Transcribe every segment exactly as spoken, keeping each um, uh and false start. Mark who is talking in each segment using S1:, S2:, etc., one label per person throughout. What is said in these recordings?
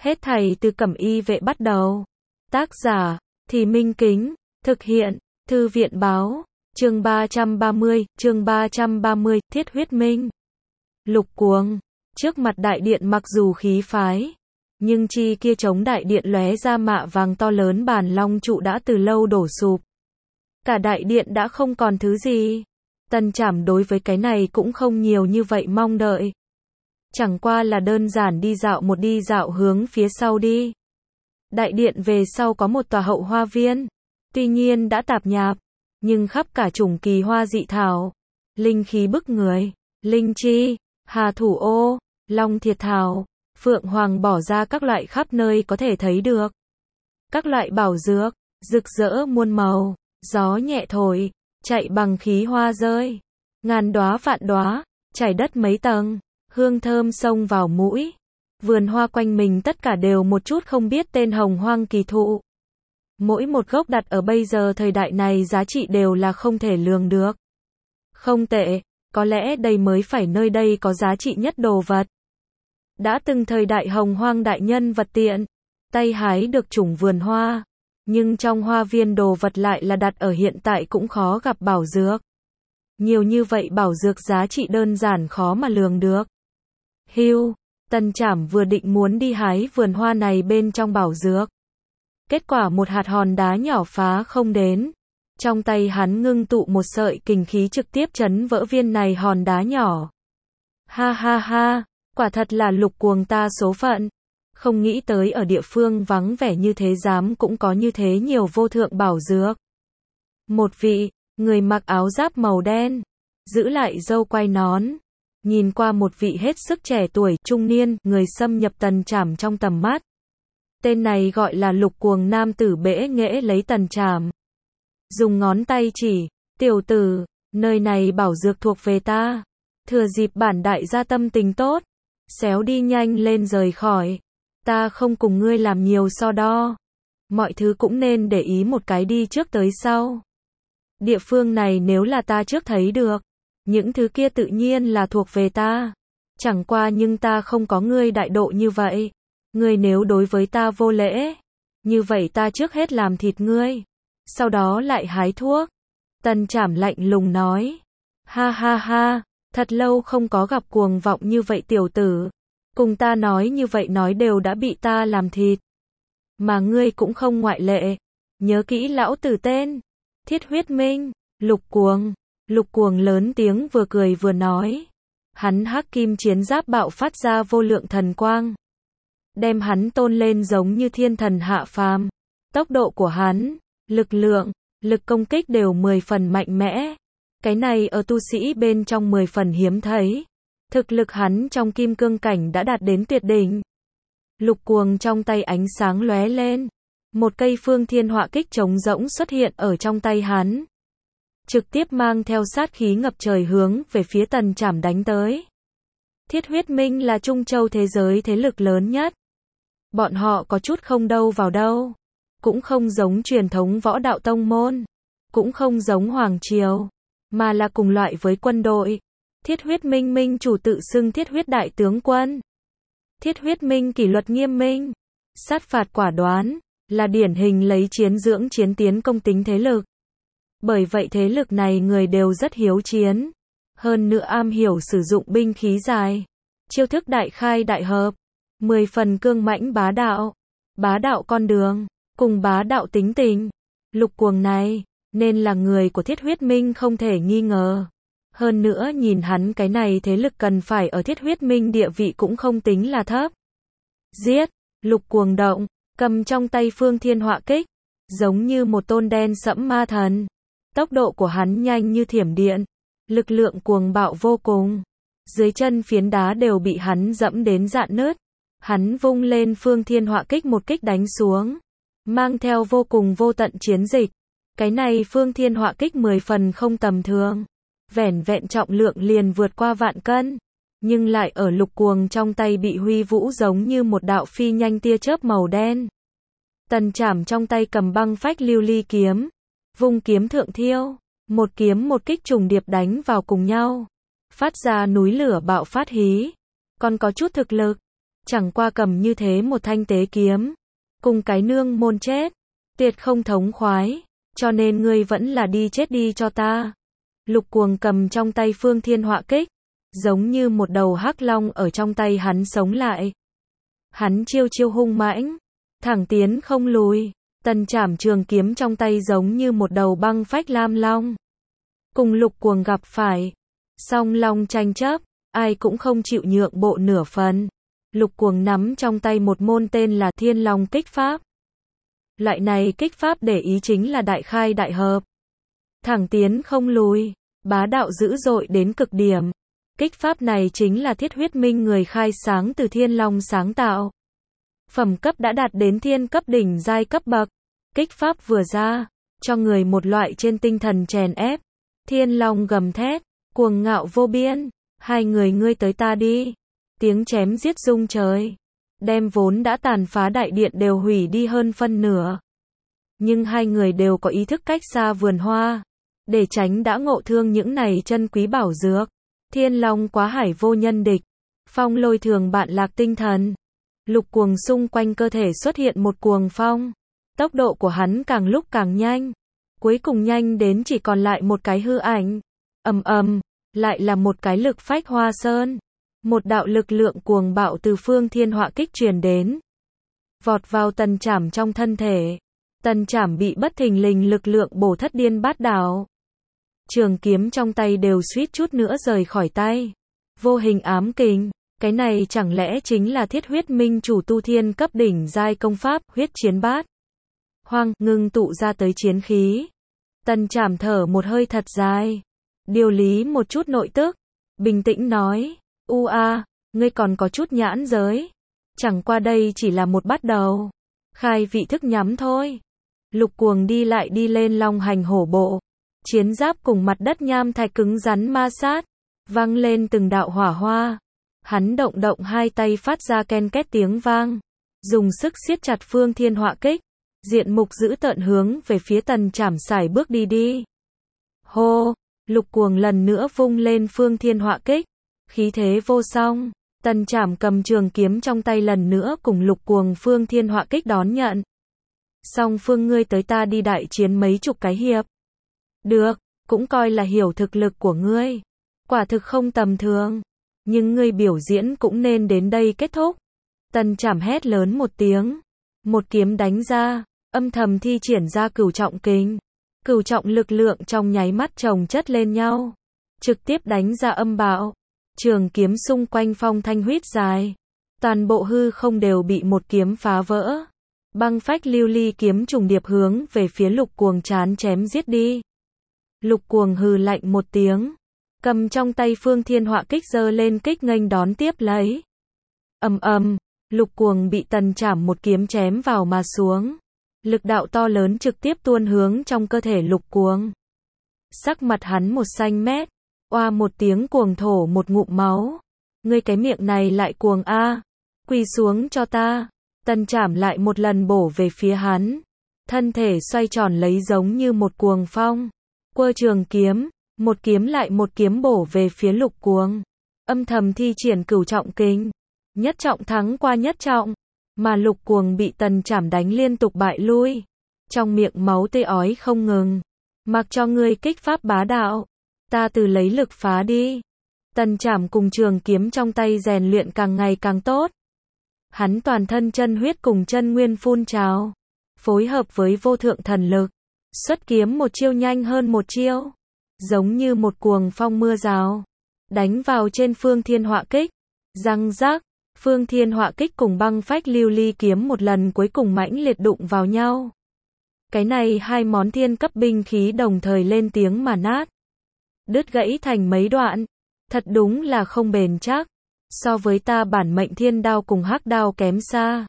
S1: Hết thảy từ Cẩm Y vệ bắt đầu. Tác giả, Thì Minh Kính, thực hiện, Thư viện báo, chương ba trăm ba mươi, chương ba trăm ba mươi, Thiết Huyết Minh. Lục Cuồng, trước mặt đại điện mặc dù khí phái, nhưng chi kia chống đại điện lóe ra mạ vàng to lớn bản long trụ đã từ lâu đổ sụp. Cả đại điện đã không còn thứ gì. Tần Trảm đối với cái này cũng không nhiều như vậy mong đợi. Chẳng qua là đơn giản đi dạo một đi dạo hướng phía sau đi. Đại điện về sau có một tòa hậu hoa viên. Tuy nhiên đã tạp nhạp, nhưng khắp cả chủng kỳ hoa dị thảo. Linh khí bức người, linh chi, hà thủ ô, long thiệt thảo, phượng hoàng bỏ ra các loại khắp nơi có thể thấy được. Các loại bảo dược, rực rỡ muôn màu, gió nhẹ thổi, chạy bằng khí hoa rơi. Ngàn đóa vạn đóa, trải đất mấy tầng, hương thơm xông vào mũi. Vườn hoa quanh mình tất cả đều một chút không biết tên hồng hoang kỳ thụ. Mỗi một gốc đặt ở bây giờ thời đại này giá trị đều là không thể lường được. Không tệ, có lẽ đây mới phải nơi đây có giá trị nhất đồ vật. Đã từng thời đại hồng hoang đại nhân vật tiện, tay hái được chủng vườn hoa. Nhưng trong hoa viên đồ vật lại là đặt ở hiện tại cũng khó gặp bảo dược. Nhiều như vậy bảo dược giá trị đơn giản khó mà lường được. Hưu, Tần Trảm vừa định muốn đi hái vườn hoa này bên trong bảo dược. Kết quả một hạt hòn đá nhỏ phá không đến. Trong tay hắn ngưng tụ một sợi kình khí trực tiếp chấn vỡ viên này hòn đá nhỏ. Ha ha ha, quả thật là Lục Cuồng ta số phận. Không nghĩ tới ở địa phương vắng vẻ như thế dám cũng có như thế nhiều vô thượng bảo dược. Một vị, người mặc áo giáp màu đen, giữ lại râu quai nón, nhìn qua một vị hết sức trẻ tuổi, trung niên, người xâm nhập Tần Trảm trong tầm mắt. Tên này gọi là Lục Cuồng nam tử bẽ nghễ lấy Tần Trảm. Dùng ngón tay chỉ, tiểu tử, nơi này bảo dược thuộc về ta. Thừa dịp bản đại gia tâm tình tốt, xéo đi nhanh lên rời khỏi. Ta không cùng ngươi làm nhiều so đo. Mọi thứ cũng nên để ý một cái đi trước tới sau. Địa phương này nếu là ta trước thấy được, những thứ kia tự nhiên là thuộc về ta. Chẳng qua nhưng ta không có ngươi đại độ như vậy. Ngươi nếu đối với ta vô lễ, như vậy ta trước hết làm thịt ngươi, sau đó lại hái thuốc. Tần Trảm lạnh lùng nói. Ha ha ha, thật lâu không có gặp cuồng vọng như vậy tiểu tử. Cùng ta nói như vậy nói đều đã bị ta làm thịt. Mà ngươi cũng không ngoại lệ. Nhớ kỹ lão tử tên. Thiết Huyết Minh, Lục Cuồng. Lục Cuồng lớn tiếng vừa cười vừa nói. Hắn hắc kim chiến giáp bạo phát ra vô lượng thần quang. Đem hắn tôn lên giống như thiên thần hạ phàm. Tốc độ của hắn, lực lượng, lực công kích đều mười phần mạnh mẽ. Cái này ở tu sĩ bên trong mười phần hiếm thấy. Thực lực hắn trong kim cương cảnh đã đạt đến tuyệt đỉnh. Lục Cuồng trong tay ánh sáng lóe lên. Một cây phương thiên họa kích trống rỗng xuất hiện ở trong tay hắn. Trực tiếp mang theo sát khí ngập trời hướng về phía Tần Trảm đánh tới. Thiết Huyết Minh là Trung Châu thế giới thế lực lớn nhất. Bọn họ có chút không đâu vào đâu. Cũng không giống truyền thống võ đạo tông môn. Cũng không giống Hoàng Triều. Mà là cùng loại với quân đội. Thiết Huyết Minh minh chủ tự xưng Thiết Huyết Đại Tướng Quân. Thiết Huyết Minh kỷ luật nghiêm minh, sát phạt quả đoán, là điển hình lấy chiến dưỡng chiến tiến công tính thế lực. Bởi vậy thế lực này người đều rất hiếu chiến, hơn nữa am hiểu sử dụng binh khí dài, chiêu thức đại khai đại hợp, mười phần cương mãnh bá đạo, bá đạo con đường, cùng bá đạo tính tình. Lục Cuồng này, nên là người của Thiết Huyết Minh không thể nghi ngờ. Hơn nữa nhìn hắn cái này thế lực cần phải ở Thiết Huyết Minh địa vị cũng không tính là thấp. Giết, Lục Cuồng động, cầm trong tay phương thiên họa kích, giống như một tôn đen sẫm ma thần. Tốc độ của hắn nhanh như thiểm điện, lực lượng cuồng bạo vô cùng. Dưới chân phiến đá đều bị hắn dẫm đến rạn nứt. Hắn vung lên phương thiên họa kích một kích đánh xuống, mang theo vô cùng vô tận chiến dịch. Cái này phương thiên họa kích mười phần không tầm thường. Vẻn vẹn trọng lượng liền vượt qua vạn cân, nhưng lại ở Lục Cuồng trong tay bị huy vũ giống như một đạo phi nhanh tia chớp màu đen. Tần Trảm trong tay cầm băng phách lưu ly kiếm, vung kiếm thượng thiêu, một kiếm một kích trùng điệp đánh vào cùng nhau, phát ra núi lửa bạo phát hí, còn có chút thực lực. Chẳng qua cầm như thế một thanh tế kiếm, cùng cái nương môn chết, tuyệt không thống khoái, cho nên ngươi vẫn là đi chết đi cho ta. Lục Cuồng cầm trong tay Phương Thiên Họa Kích, giống như một đầu hắc long ở trong tay hắn sống lại. Hắn chiêu chiêu hung mãnh, thẳng tiến không lùi, Tần Trảm trường kiếm trong tay giống như một đầu băng phách lam long. Cùng Lục Cuồng gặp phải, song long tranh chấp, ai cũng không chịu nhượng bộ nửa phần. Lục Cuồng nắm trong tay một môn tên là Thiên Long Kích Pháp. Loại này kích pháp để ý chính là đại khai đại hợp, thẳng tiến không lùi, bá đạo dữ dội đến cực điểm. Kích pháp này chính là Thiết Huyết Minh người khai sáng từ Thiên Long sáng tạo. Phẩm cấp đã đạt đến thiên cấp đỉnh giai cấp bậc. Kích pháp vừa ra, cho người một loại trên tinh thần chèn ép. Thiên Long gầm thét, cuồng ngạo vô biên, hai người ngươi tới ta đi. Tiếng chém giết rung trời, đem vốn đã tàn phá đại điện đều hủy đi hơn phân nửa. Nhưng hai người đều có ý thức cách xa vườn hoa, để tránh đã ngộ thương những này chân quý bảo dược. Thiên Long quá hải vô nhân địch, phong lôi thường bạn lạc tinh thần. Lục Cuồng xung quanh cơ thể xuất hiện một cuồng phong, tốc độ của hắn càng lúc càng nhanh, cuối cùng nhanh đến chỉ còn lại một cái hư ảnh. Ầm ầm, lại là một cái lực phách hoa sơn. Một đạo lực lượng cuồng bạo từ Phương Thiên Họa Kích truyền đến, vọt vào Tần Trảm trong thân thể. Tần Trảm bị bất thình lình lực lượng bổ thất điên bát đảo. Trường kiếm trong tay đều suýt chút nữa rời khỏi tay. Vô hình ám kình, cái này chẳng lẽ chính là Thiết Huyết Minh chủ tu thiên cấp đỉnh giai công pháp huyết chiến bát hoang, ngưng tụ ra tới chiến khí. Tần Trảm thở một hơi thật dài, điều lý một chút nội tức, bình tĩnh nói, u a, ngươi còn có chút nhãn giới, chẳng qua đây chỉ là một bắt đầu, khai vị thức nhắm thôi. Lục Cuồng đi lại đi lên long hành hổ bộ, chiến giáp cùng mặt đất nham thạch cứng rắn ma sát, vang lên từng đạo hỏa hoa. Hắn động động hai tay phát ra ken két tiếng vang, dùng sức siết chặt Phương Thiên Họa Kích, diện mục dữ tợn hướng về phía Tần Trảm sải bước đi đi. Hô, Lục Cuồng lần nữa vung lên Phương Thiên Họa Kích, khí thế vô song. Tần Trảm cầm trường kiếm trong tay lần nữa cùng Lục Cuồng Phương Thiên Họa Kích đón nhận. Song phương ngươi tới ta đi đại chiến mấy chục cái hiệp. Được, cũng coi là hiểu thực lực của ngươi. Quả thực không tầm thường. Nhưng ngươi biểu diễn cũng nên đến đây kết thúc. Tần Trảm hét lớn một tiếng. Một kiếm đánh ra, âm thầm thi triển ra cửu trọng kình. Cửu trọng lực lượng trong nháy mắt chồng chất lên nhau. Trực tiếp đánh ra âm bạo. Trường kiếm xung quanh phong thanh huyết dài. Toàn bộ hư không đều bị một kiếm phá vỡ. Băng phách lưu ly kiếm trùng điệp hướng về phía Lục Cuồng chán chém giết đi. Lục Cuồng hừ lạnh một tiếng, cầm trong tay Phương Thiên Họa Kích giơ lên kích nghênh đón tiếp lấy. Ầm ầm, Lục Cuồng bị Tần Trảm một kiếm chém vào mà xuống. Lực đạo to lớn trực tiếp tuôn hướng trong cơ thể Lục Cuồng. Sắc mặt hắn một xanh mét, oa một tiếng cuồng thổ một ngụm máu. Ngươi cái miệng này lại cuồng a, quỳ xuống cho ta. Tần Trảm lại một lần bổ về phía hắn, thân thể xoay tròn lấy giống như một cuồng phong, quơ trường kiếm, một kiếm lại một kiếm bổ về phía Lục Cuồng, âm thầm thi triển cửu trọng kình, nhất trọng thắng qua nhất trọng, mà Lục Cuồng bị Tần Trảm đánh liên tục bại lui, trong miệng máu tươi ói không ngừng. Mặc cho ngươi kích pháp bá đạo, ta từ lấy lực phá đi. Tần Trảm cùng trường kiếm trong tay rèn luyện càng ngày càng tốt. Hắn toàn thân chân huyết cùng chân nguyên phun trào, phối hợp với vô thượng thần lực, xuất kiếm một chiêu nhanh hơn một chiêu, giống như một cuồng phong mưa rào, đánh vào trên Phương Thiên Họa Kích. Răng rác, Phương Thiên Họa Kích cùng băng phách lưu ly kiếm một lần cuối cùng mãnh liệt đụng vào nhau. Cái này hai món thiên cấp binh khí đồng thời lên tiếng mà nát, đứt gãy thành mấy đoạn, thật đúng là không bền chắc. So với ta bản mệnh thiên đao cùng hắc đao kém xa.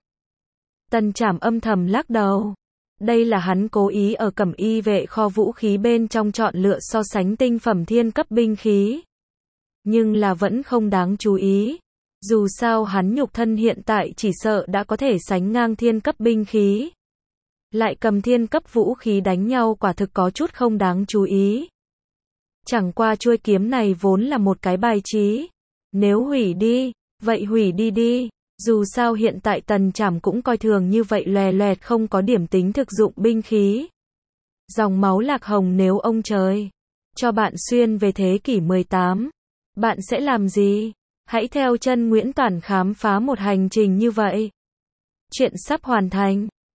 S1: Tần Trảm âm thầm lắc đầu. Đây là hắn cố ý ở Cẩm Y vệ kho vũ khí bên trong chọn lựa so sánh tinh phẩm thiên cấp binh khí. Nhưng là vẫn không đáng chú ý. Dù sao hắn nhục thân hiện tại chỉ sợ đã có thể sánh ngang thiên cấp binh khí. Lại cầm thiên cấp vũ khí đánh nhau quả thực có chút không đáng chú ý. Chẳng qua chuôi kiếm này vốn là một cái bài trí. Nếu hủy đi, vậy hủy đi đi, Dù sao hiện tại Tần Trảm cũng coi thường như vậy lòe loẹt không có điểm tính thực dụng binh khí. Dòng máu lạc hồng nếu ông trời cho bạn xuyên về thế kỷ mười tám, bạn sẽ làm gì? Hãy theo chân Nguyễn Toản khám phá một hành trình như vậy. Chuyện sắp hoàn thành.